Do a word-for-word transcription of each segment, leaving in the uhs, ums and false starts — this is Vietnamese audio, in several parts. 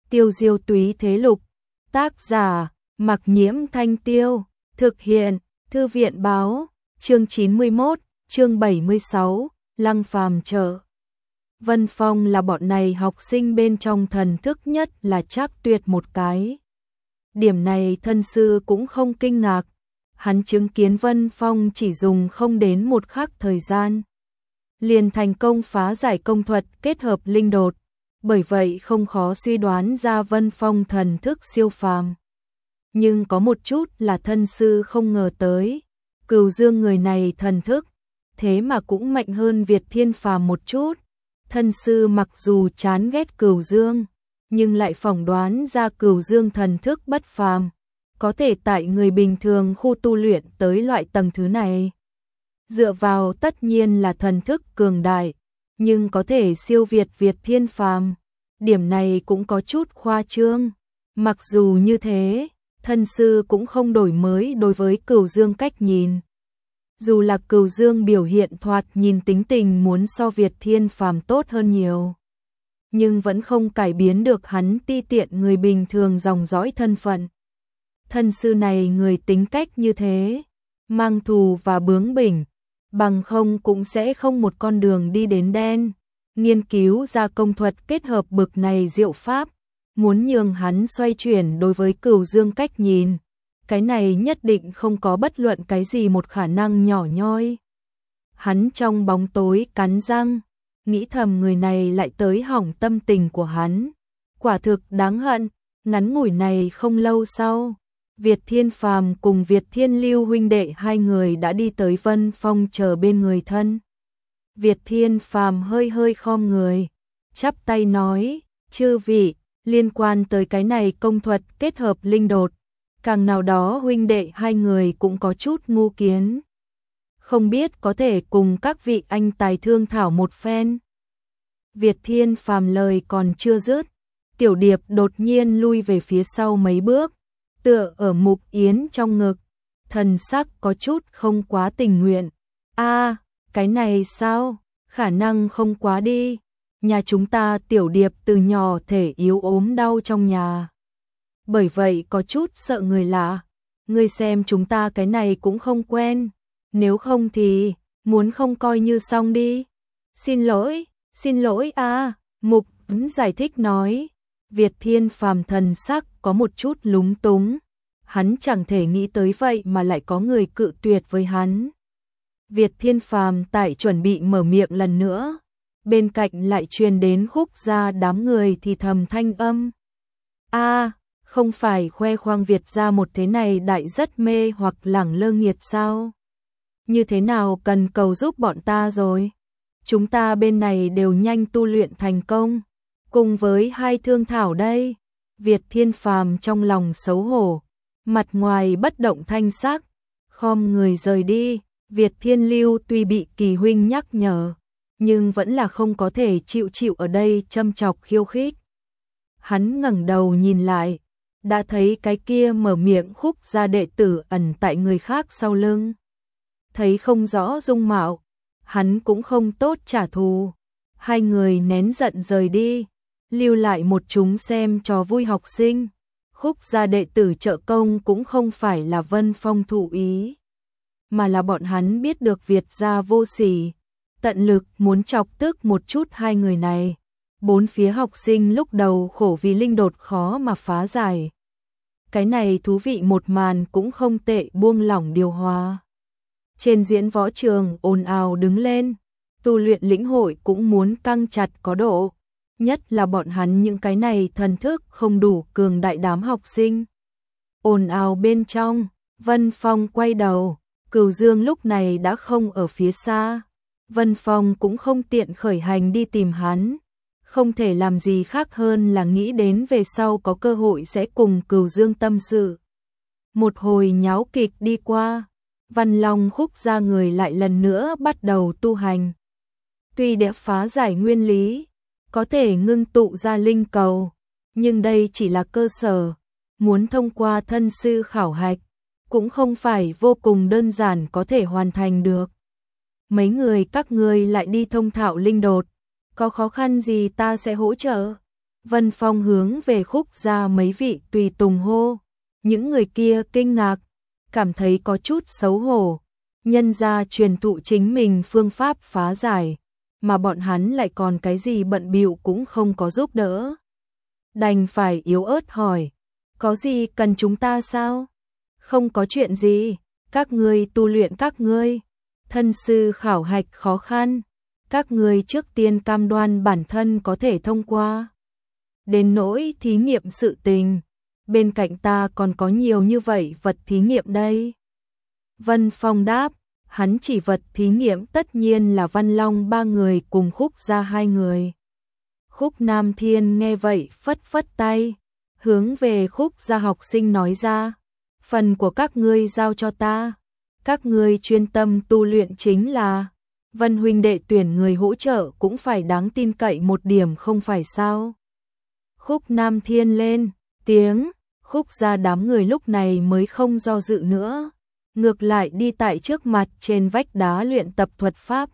Tiêu diêu túy thế lục. Tác giả, Mặc Nhiễm Thanh Tiêu. Thực hiện, Thư viện báo. Chương chín mươi mốt, chương bảy mươi sáu, Lăng Phàm trợ. Vân Phong là bọn này học sinh bên trong thần thức nhất là chắc tuyệt một cái. Điểm này thân sư cũng không kinh ngạc. Hắn chứng kiến Vân Phong chỉ dùng không đến một khắc thời gian liền thành công phá giải công thuật kết hợp linh đột, bởi vậy không khó suy đoán ra Vân Phong thần thức siêu phàm. Nhưng có một chút là thân sư không ngờ tới, Cửu Dương người này thần thức, thế mà cũng mạnh hơn Việt Thiên Phàm một chút. Thân sư mặc dù chán ghét Cửu Dương, nhưng lại phỏng đoán ra Cửu Dương thần thức bất phàm, có thể tại người bình thường khu tu luyện tới loại tầng thứ này. Dựa vào tất nhiên là thần thức cường đại, nhưng có thể siêu việt Việt Thiên Phàm, điểm này cũng có chút khoa trương. Mặc dù như thế, thân sư cũng không đổi mới đối với Cửu Dương cách nhìn. Dù là Cửu Dương biểu hiện thoạt nhìn tính tình muốn so Việt Thiên Phàm tốt hơn nhiều, nhưng vẫn không cải biến được hắn ti tiện người bình thường dòng dõi thân phận. Thân sư này người tính cách như thế, mang thù và bướng bỉnh, bằng không cũng sẽ không một con đường đi đến đen. Nghiên cứu ra công thuật kết hợp bực này diệu pháp, muốn nhường hắn xoay chuyển đối với Cửu Dương cách nhìn, cái này nhất định không có bất luận cái gì một khả năng nhỏ nhoi. Hắn trong bóng tối cắn răng, nghĩ thầm người này lại tới hỏng tâm tình của hắn. Quả thực đáng hận. Ngắn ngủi này không lâu sau, Việt Thiên Phàm cùng Việt Thiên Lưu huynh đệ hai người đã đi tới Vân Phong chờ bên người thân. Việt Thiên Phàm hơi hơi khom người, chắp tay nói, chư vị, liên quan tới cái này công thuật kết hợp linh đột, càng nào đó huynh đệ hai người cũng có chút ngu kiến. Không biết có thể cùng các vị anh tài thương thảo một phen. Việt Thiên Phàm lời còn chưa dứt, Tiểu Điệp đột nhiên lui về phía sau mấy bước, tựa ở Mục Yến trong ngực, thần sắc có chút không quá tình nguyện. A, cái này sao? Khả năng không quá đi. Nhà chúng ta Tiểu Điệp từ nhỏ thể yếu ốm đau trong nhà, bởi vậy có chút sợ người lạ. Ngươi xem chúng ta cái này cũng không quen, nếu không thì muốn không coi như xong đi. Xin lỗi, xin lỗi a. À, Mục Yến giải thích nói. Việt Thiên Phàm thần sắc có một chút lúng túng, hắn chẳng thể nghĩ tới vậy mà lại có người cự tuyệt với hắn. Việt Thiên Phàm tại chuẩn bị mở miệng lần nữa, bên cạnh lại truyền đến Khúc Gia đám người thì thầm thanh âm. A, à, không phải khoe khoang Việt gia một thế này đại rất mê hoặc lẳng lơ nghiệt sao? Như thế nào cần cầu giúp bọn ta rồi? Chúng ta bên này đều nhanh tu luyện thành công, cùng với hai thương thảo đây. Việt Thiên Phàm trong lòng xấu hổ, mặt ngoài bất động thanh sắc, khom người rời đi. Việt Thiên Lưu tuy bị Kỳ huynh nhắc nhở, nhưng vẫn là không có thể chịu chịu ở đây châm chọc khiêu khích. Hắn ngẩng đầu nhìn lại, đã thấy cái kia mở miệng Khúc Gia đệ tử ẩn tại người khác sau lưng. Thấy không rõ dung mạo, hắn cũng không tốt trả thù. Hai người nén giận rời đi, lưu lại một chúng xem trò vui học sinh. Khúc Gia đệ tử trợ công cũng không phải là Vân Phong thụ ý, mà là bọn hắn biết được Việt gia vô sỉ, tận lực muốn chọc tức một chút hai người này. Bốn phía học sinh lúc đầu khổ vì linh đột khó mà phá giải. Cái này thú vị một màn cũng không tệ, buông lỏng điều hòa. Trên diễn võ trường ồn ào đứng lên, tu luyện lĩnh hội cũng muốn căng chặt có độ, nhất là bọn hắn những cái này thần thức không đủ cường đại đám học sinh. Ồn ào bên trong, Vân Phong quay đầu, Cửu Dương lúc này đã không ở phía xa. Vân Phong cũng không tiện khởi hành đi tìm hắn, không thể làm gì khác hơn là nghĩ đến về sau có cơ hội sẽ cùng Cửu Dương tâm sự. Một hồi nháo kịch đi qua, Văn Long Khúc Gia người lại lần nữa bắt đầu tu hành. Tuy đã phá giải nguyên lý, có thể ngưng tụ ra linh cầu, nhưng đây chỉ là cơ sở, muốn thông qua thân sư khảo hạch, cũng không phải vô cùng đơn giản có thể hoàn thành được. Mấy người các ngươi lại đi thông thạo linh đột, có khó khăn gì ta sẽ hỗ trợ. Vân Phong hướng về Khúc gia mấy vị tùy tùng hô. Những người kia kinh ngạc, cảm thấy có chút xấu hổ. Nhân gia truyền thụ chính mình phương pháp phá giải, mà bọn hắn lại còn cái gì bận bịu cũng không có giúp đỡ. Đành phải yếu ớt hỏi, có gì cần chúng ta sao? Không có chuyện gì, các ngươi tu luyện các ngươi. Thân sư khảo hạch khó khăn, các ngươi trước tiên cam đoan bản thân có thể thông qua. Đến nỗi thí nghiệm sự tình, bên cạnh ta còn có nhiều như vậy vật thí nghiệm đây. Vân Phong đáp, hắn chỉ vật thí nghiệm tất nhiên là Văn Long ba người cùng Khúc gia hai người. Khúc Nam Thiên nghe vậy phất phất tay, hướng về Khúc gia học sinh nói ra, phần của các ngươi giao cho ta, các ngươi chuyên tâm tu luyện chính là. Vân huynh đệ tuyển người hỗ trợ cũng phải đáng tin cậy một điểm không phải sao? Khúc Nam Thiên lên tiếng, Khúc gia đám người lúc này mới không do dự nữa, ngược lại đi tại trước mặt trên vách đá luyện tập thuật pháp.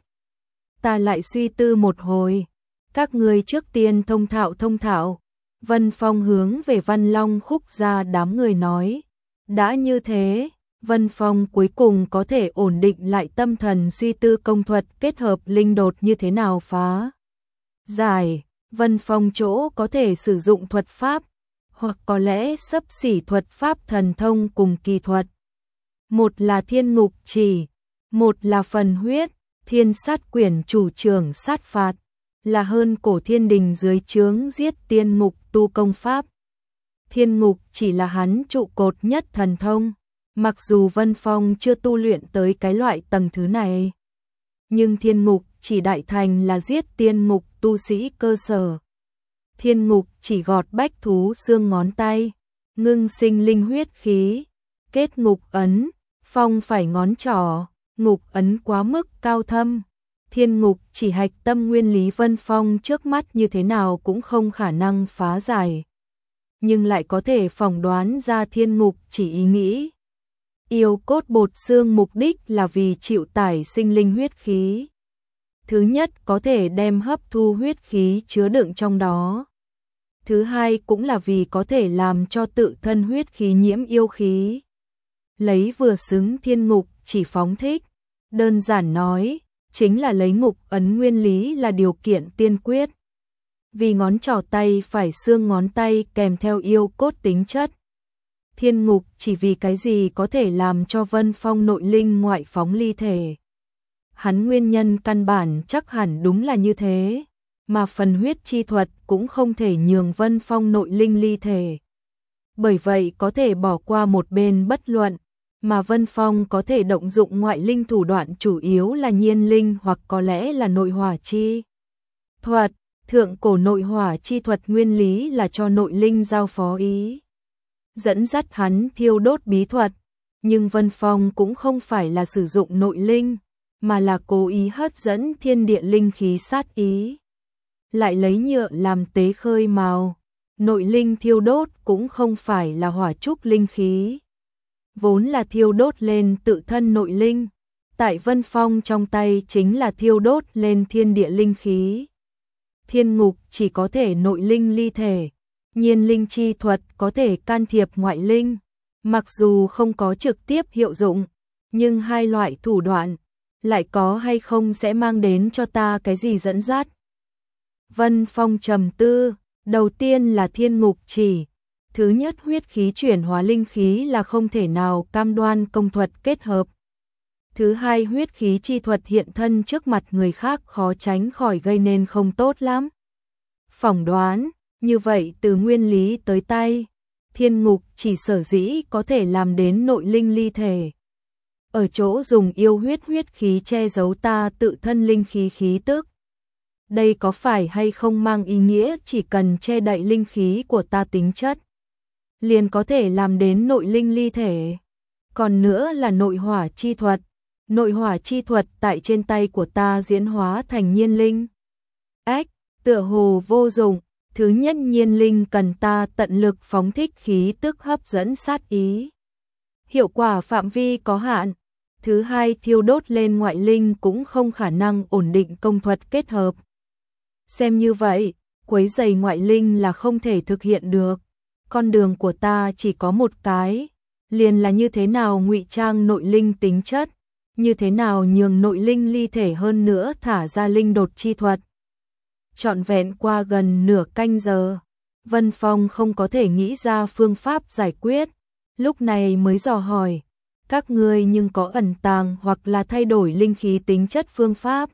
Ta lại suy tư một hồi, các ngươi trước tiên thông thạo thông thạo. Vân Phong hướng về Văn Long Khúc gia đám người nói, đã như thế, Vân Phong cuối cùng có thể ổn định lại tâm thần suy tư công thuật kết hợp linh đột như thế nào phá giải. Vân Phong chỗ có thể sử dụng thuật pháp, hoặc có lẽ xấp xỉ thuật pháp thần thông cùng kỳ thuật. Một là thiên ngục chỉ, một là phần huyết, thiên sát quyển chủ trưởng sát phạt, là hơn cổ thiên đình dưới trướng giết tiên ngục tu công pháp. Thiên ngục chỉ là hắn trụ cột nhất thần thông, mặc dù Vân Phong chưa tu luyện tới cái loại tầng thứ này. Nhưng thiên ngục chỉ đại thành là giết tiên ngục tu sĩ cơ sở. Thiên ngục chỉ gọt bách thú xương ngón tay, ngưng sinh linh huyết khí, kết ngục ấn, phong phải ngón trỏ, ngục ấn quá mức cao thâm. Thiên ngục chỉ hạch tâm nguyên lý Vân Phong trước mắt như thế nào cũng không khả năng phá giải, nhưng lại có thể phỏng đoán ra thiên ngục chỉ ý nghĩ. Yêu cốt bột xương mục đích là vì chịu tải sinh linh huyết khí. Thứ nhất có thể đem hấp thu huyết khí chứa đựng trong đó. Thứ hai cũng là vì có thể làm cho tự thân huyết khí nhiễm yêu khí. Lấy vừa xứng thiên ngục chỉ phóng thích. Đơn giản nói, chính là lấy ngục ấn nguyên lý là điều kiện tiên quyết. Vì ngón trỏ tay phải xương ngón tay kèm theo yêu cốt tính chất. Thiên ngục chỉ vì cái gì có thể làm cho Vân Phong nội linh ngoại phóng ly thể. Hắn nguyên nhân căn bản chắc hẳn đúng là như thế, mà phần huyết chi thuật cũng không thể nhường Vân Phong nội linh ly thể. Bởi vậy có thể bỏ qua một bên bất luận, mà Vân Phong có thể động dụng ngoại linh thủ đoạn chủ yếu là nhiên linh hoặc có lẽ là nội hỏa chi thuật. Thượng cổ nội hỏa chi thuật nguyên lý là cho nội linh giao phó ý, dẫn dắt hắn thiêu đốt bí thuật, nhưng Vân Phong cũng không phải là sử dụng nội linh, mà là cố ý hấp dẫn thiên địa linh khí sát ý. Lại lấy nhựa làm tế khơi mào, nội linh thiêu đốt cũng không phải là hỏa trúc linh khí, vốn là thiêu đốt lên tự thân nội linh, tại Vân Phong trong tay chính là thiêu đốt lên thiên địa linh khí. Thiên ngục chỉ có thể nội linh ly thể, nhiên linh chi thuật có thể can thiệp ngoại linh, mặc dù không có trực tiếp hiệu dụng, nhưng hai loại thủ đoạn lại có hay không sẽ mang đến cho ta cái gì dẫn dắt. Vân Phong trầm tư, đầu tiên là thiên ngục chỉ, thứ nhất huyết khí chuyển hóa linh khí là không thể nào cam đoan công thuật kết hợp. Thứ hai huyết khí chi thuật hiện thân trước mặt người khác khó tránh khỏi gây nên không tốt lắm. Phỏng đoán, như vậy từ nguyên lý tới tay, thiên ngục chỉ sở dĩ có thể làm đến nội linh ly thể. Ở chỗ dùng yêu huyết huyết khí che giấu ta tự thân linh khí khí tức. Đây có phải hay không mang ý nghĩa chỉ cần che đậy linh khí của ta tính chất, liền có thể làm đến nội linh ly thể. Còn nữa là nội hỏa chi thuật. Nội hỏa chi thuật tại trên tay của ta diễn hóa thành nhiên linh. Ách, tựa hồ vô dụng. Thứ nhất nhiên linh cần ta tận lực phóng thích khí tức hấp dẫn sát ý. Hiệu quả phạm vi có hạn. Thứ hai thiêu đốt lên ngoại linh cũng không khả năng ổn định công thuật kết hợp. Xem như vậy, quấy rầy ngoại linh là không thể thực hiện được. Con đường của ta chỉ có một cái, liền là như thế nào ngụy trang nội linh tính chất, như thế nào nhường nội linh ly thể hơn nữa thả ra linh đột chi thuật. Trọn vẹn qua gần nửa canh giờ, Vân Phong không có thể nghĩ ra phương pháp giải quyết, lúc này mới dò hỏi, các ngươi nhưng có ẩn tàng hoặc là thay đổi linh khí tính chất phương pháp?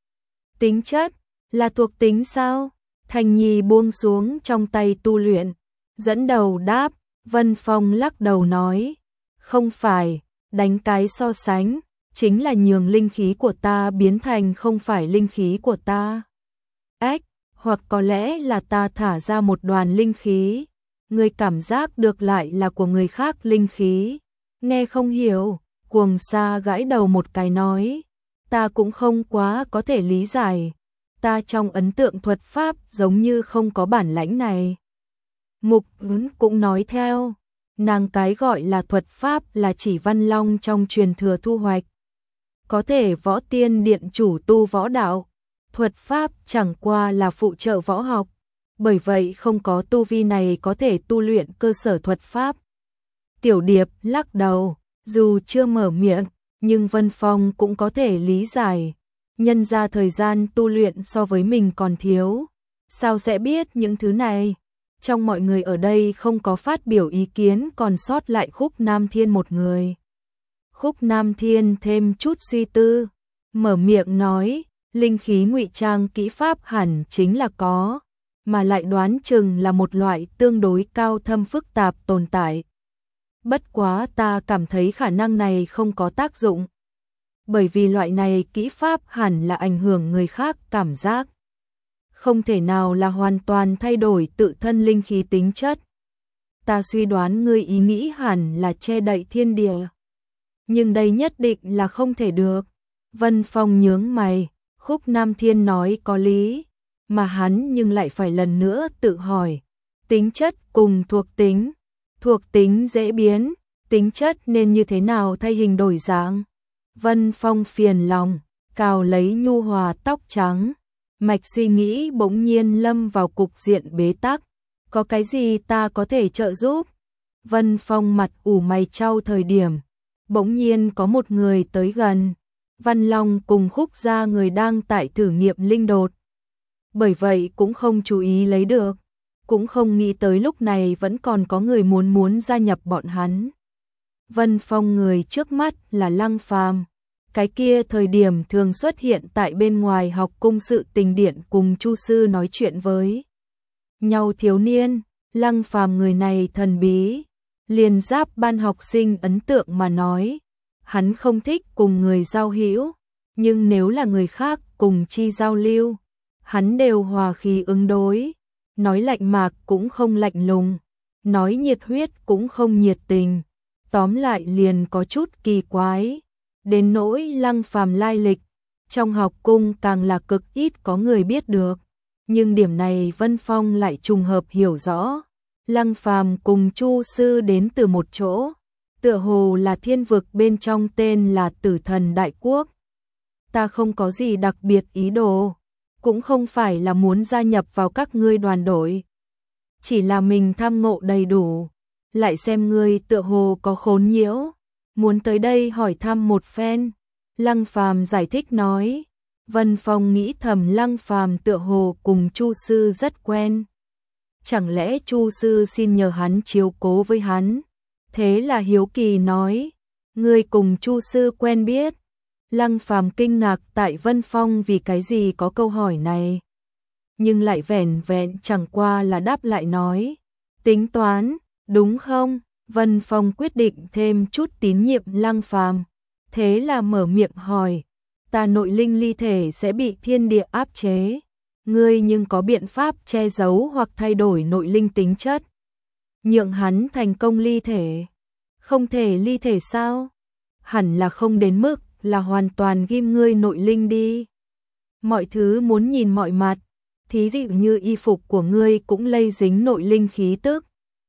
Tính chất, là thuộc tính sao? Thành Nhi buông xuống trong tay tu luyện, dẫn đầu đáp. Vân Phong lắc đầu nói, không phải, đánh cái so sánh, chính là nhường linh khí của ta biến thành không phải linh khí của ta. Ách, hoặc có lẽ là ta thả ra một đoàn linh khí, người cảm giác được lại là của người khác linh khí. Nghe không hiểu, Cuồng Sa gãi đầu một cái nói, ta cũng không quá có thể lý giải, ta trong ấn tượng thuật pháp giống như không có bản lãnh này. Mục Ứng cũng nói theo, nàng cái gọi là thuật pháp là chỉ Văn Long trong truyền thừa thu hoạch. Có thể võ tiên điện chủ tu võ đạo, thuật pháp chẳng qua là phụ trợ võ học, bởi vậy không có tu vi này có thể tu luyện cơ sở thuật pháp. Tiểu Điệp lắc đầu, dù chưa mở miệng, nhưng Vân Phong cũng có thể lý giải, nhân ra thời gian tu luyện so với mình còn thiếu, sao sẽ biết những thứ này. Trong mọi người ở đây không có phát biểu ý kiến, còn sót lại Khúc Nam Thiên một người. Khúc Nam Thiên thêm chút suy tư, mở miệng nói, linh khí ngụy trang kỹ pháp hẳn chính là có, mà lại đoán chừng là một loại tương đối cao thâm phức tạp tồn tại. Bất quá ta cảm thấy khả năng này không có tác dụng, bởi vì loại này kỹ pháp hẳn là ảnh hưởng người khác cảm giác, không thể nào là hoàn toàn thay đổi tự thân linh khí tính chất. Ta suy đoán ngươi ý nghĩ hẳn là che đậy thiên địa, nhưng đây nhất định là không thể được. Vân Phong nhướng mày, Khúc Nam Thiên nói có lý, mà hắn nhưng lại phải lần nữa tự hỏi, tính chất cùng thuộc tính, thuộc tính dễ biến, tính chất nên như thế nào thay hình đổi dạng. Vân Phong phiền lòng, cào lấy nhu hòa tóc trắng, mạch suy nghĩ bỗng nhiên lâm vào cục diện bế tắc, có cái gì ta có thể trợ giúp? Vân Phong mặt ủ mày chau thời điểm, bỗng nhiên có một người tới gần. Văn Long cùng Khúc gia người đang tại thử nghiệm linh đột, bởi vậy cũng không chú ý lấy được, cũng không nghĩ tới lúc này vẫn còn có người muốn muốn gia nhập bọn hắn. Vân Phong người trước mắt là Lăng Phàm, cái kia thời điểm thường xuất hiện tại bên ngoài học cung sự tình điện cùng Chu sư nói chuyện với nhau thiếu niên. Lăng Phàm người này thần bí, liền giáp ban học sinh ấn tượng mà nói, hắn không thích cùng người giao hữu, nhưng nếu là người khác cùng chi giao lưu, hắn đều hòa khí ứng đối, nói lạnh mạc cũng không lạnh lùng, nói nhiệt huyết cũng không nhiệt tình, tóm lại liền có chút kỳ quái. Đến nỗi Lăng Phàm lai lịch, trong học cung càng là cực ít có người biết được, nhưng điểm này Vân Phong lại trùng hợp hiểu rõ. Lăng Phàm cùng Chu sư đến từ một chỗ, tựa hồ là thiên vực bên trong tên là Tử Thần Đại Quốc. Ta không có gì đặc biệt ý đồ, cũng không phải là muốn gia nhập vào các ngươi đoàn đội, chỉ là mình tham ngộ đầy đủ, lại xem ngươi tựa hồ có khốn nhiễu, muốn tới đây hỏi thăm một phen. Lăng Phàm giải thích nói. Vân Phong nghĩ thầm Lăng Phàm tựa hồ cùng Chu sư rất quen, chẳng lẽ Chu sư xin nhờ hắn chiếu cố với hắn? Thế là hiếu kỳ nói, ngươi cùng Chu sư quen biết? Lăng Phàm kinh ngạc tại Vân Phong vì cái gì có câu hỏi này, nhưng lại vẻn vẹn chẳng qua là đáp lại nói, tính toán, đúng không? Vân Phong quyết định thêm chút tín nhiệm Lăng Phàm, thế là mở miệng hỏi, ta nội linh ly thể sẽ bị thiên địa áp chế, ngươi nhưng có biện pháp che giấu hoặc thay đổi nội linh tính chất, nhượng hắn thành công ly thể? Không thể ly thể sao? Hẳn là không đến mức là hoàn toàn ghim ngươi nội linh đi. Mọi thứ muốn nhìn mọi mặt, thí dụ như y phục của ngươi cũng lây dính nội linh khí tức.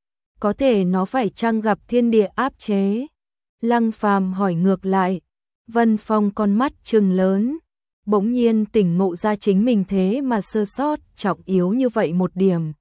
Có thể nó phải chăng gặp thiên địa áp chế? Lăng Phàm hỏi ngược lại. Vân Phong con mắt trừng lớn, bỗng nhiên tỉnh ngộ ra chính mình thế mà sơ sót trọng yếu như vậy một điểm.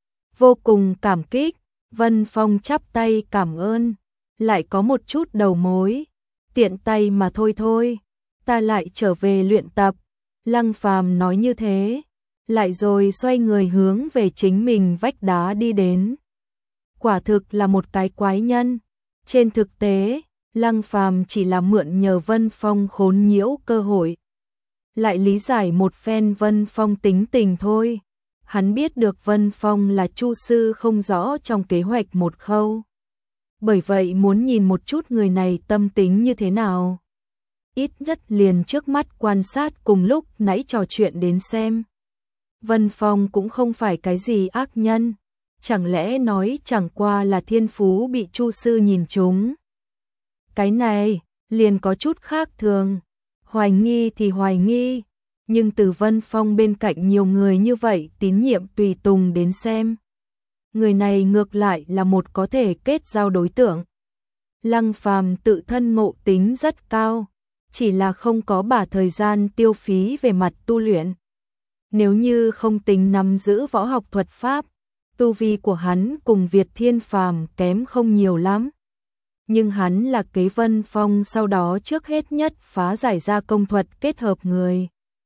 Vô cùng cảm kích, Vân Phong chắp tay cảm ơn, lại có một chút đầu mối, tiện tay mà thôi thôi, ta lại trở về luyện tập. Lăng Phàm nói như thế, lại rồi xoay người hướng về chính mình vách đá đi đến. Quả thực là một cái quái nhân. Trên thực tế, Lăng Phàm chỉ là mượn nhờ Vân Phong khốn nhiễu cơ hội, lại lý giải một phen Vân Phong tính tình thôi. Hắn biết được Vân Phong là Chu sư không rõ trong kế hoạch một khâu. Bởi vậy muốn nhìn một chút người này tâm tính như thế nào. Ít nhất liền trước mắt quan sát cùng lúc nãy trò chuyện đến xem. Vân Phong cũng không phải cái gì ác nhân. Chẳng lẽ nói chẳng qua là thiên phú bị Chu sư nhìn trúng. Cái này liền có chút khác thường. Hoài nghi thì hoài nghi, nhưng từ Vân Phong bên cạnh nhiều người như vậy tín nhiệm tùy tùng đến xem. Người này ngược lại là một có thể kết giao đối tượng. Lăng Phàm tự thân ngộ tính rất cao, chỉ là không có bả thời gian tiêu phí về mặt tu luyện. Nếu như không tính nắm giữ võ học thuật pháp, tu vi của hắn cùng Việt Thiên Phàm kém không nhiều lắm. Nhưng hắn là kế Vân Phong sau đó trước hết nhất phá giải ra công thuật kết hợp người.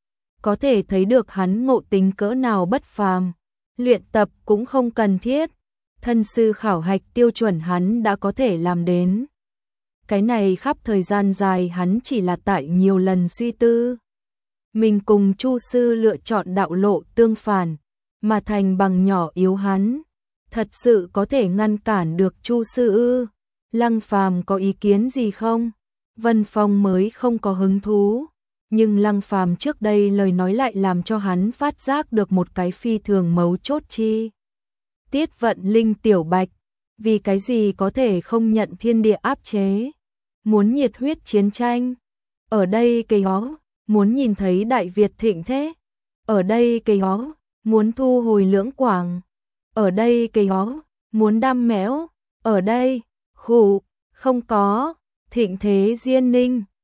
Có thể thấy được hắn ngộ tính cỡ nào bất phàm. Luyện tập cũng không cần thiết. Thân sư khảo hạch tiêu chuẩn hắn đã có thể làm đến. Cái này khắp thời gian dài hắn chỉ là tại nhiều lần suy tư. Mình cùng Chu sư lựa chọn đạo lộ tương phản, mà thành bằng nhỏ yếu hắn. Thật sự có thể ngăn cản được Chu sư ư? Lăng Phàm có ý kiến gì không? Vân Phong mới không có hứng thú, nhưng Lăng Phàm trước đây lời nói lại làm cho hắn phát giác được một cái phi thường mấu chốt chi. Tiết Vận Linh tiểu bạch, vì cái gì có thể không nhận thiên địa áp chế? Muốn nhiệt huyết chiến tranh. Ở đây cây hó, muốn nhìn thấy Đại Việt thịnh thế. Ở đây cây hó, muốn thu hồi Lưỡng Quảng. Ở đây cây hó, muốn đam méo. Ở đây khủ, không có, thịnh thế Diên Ninh,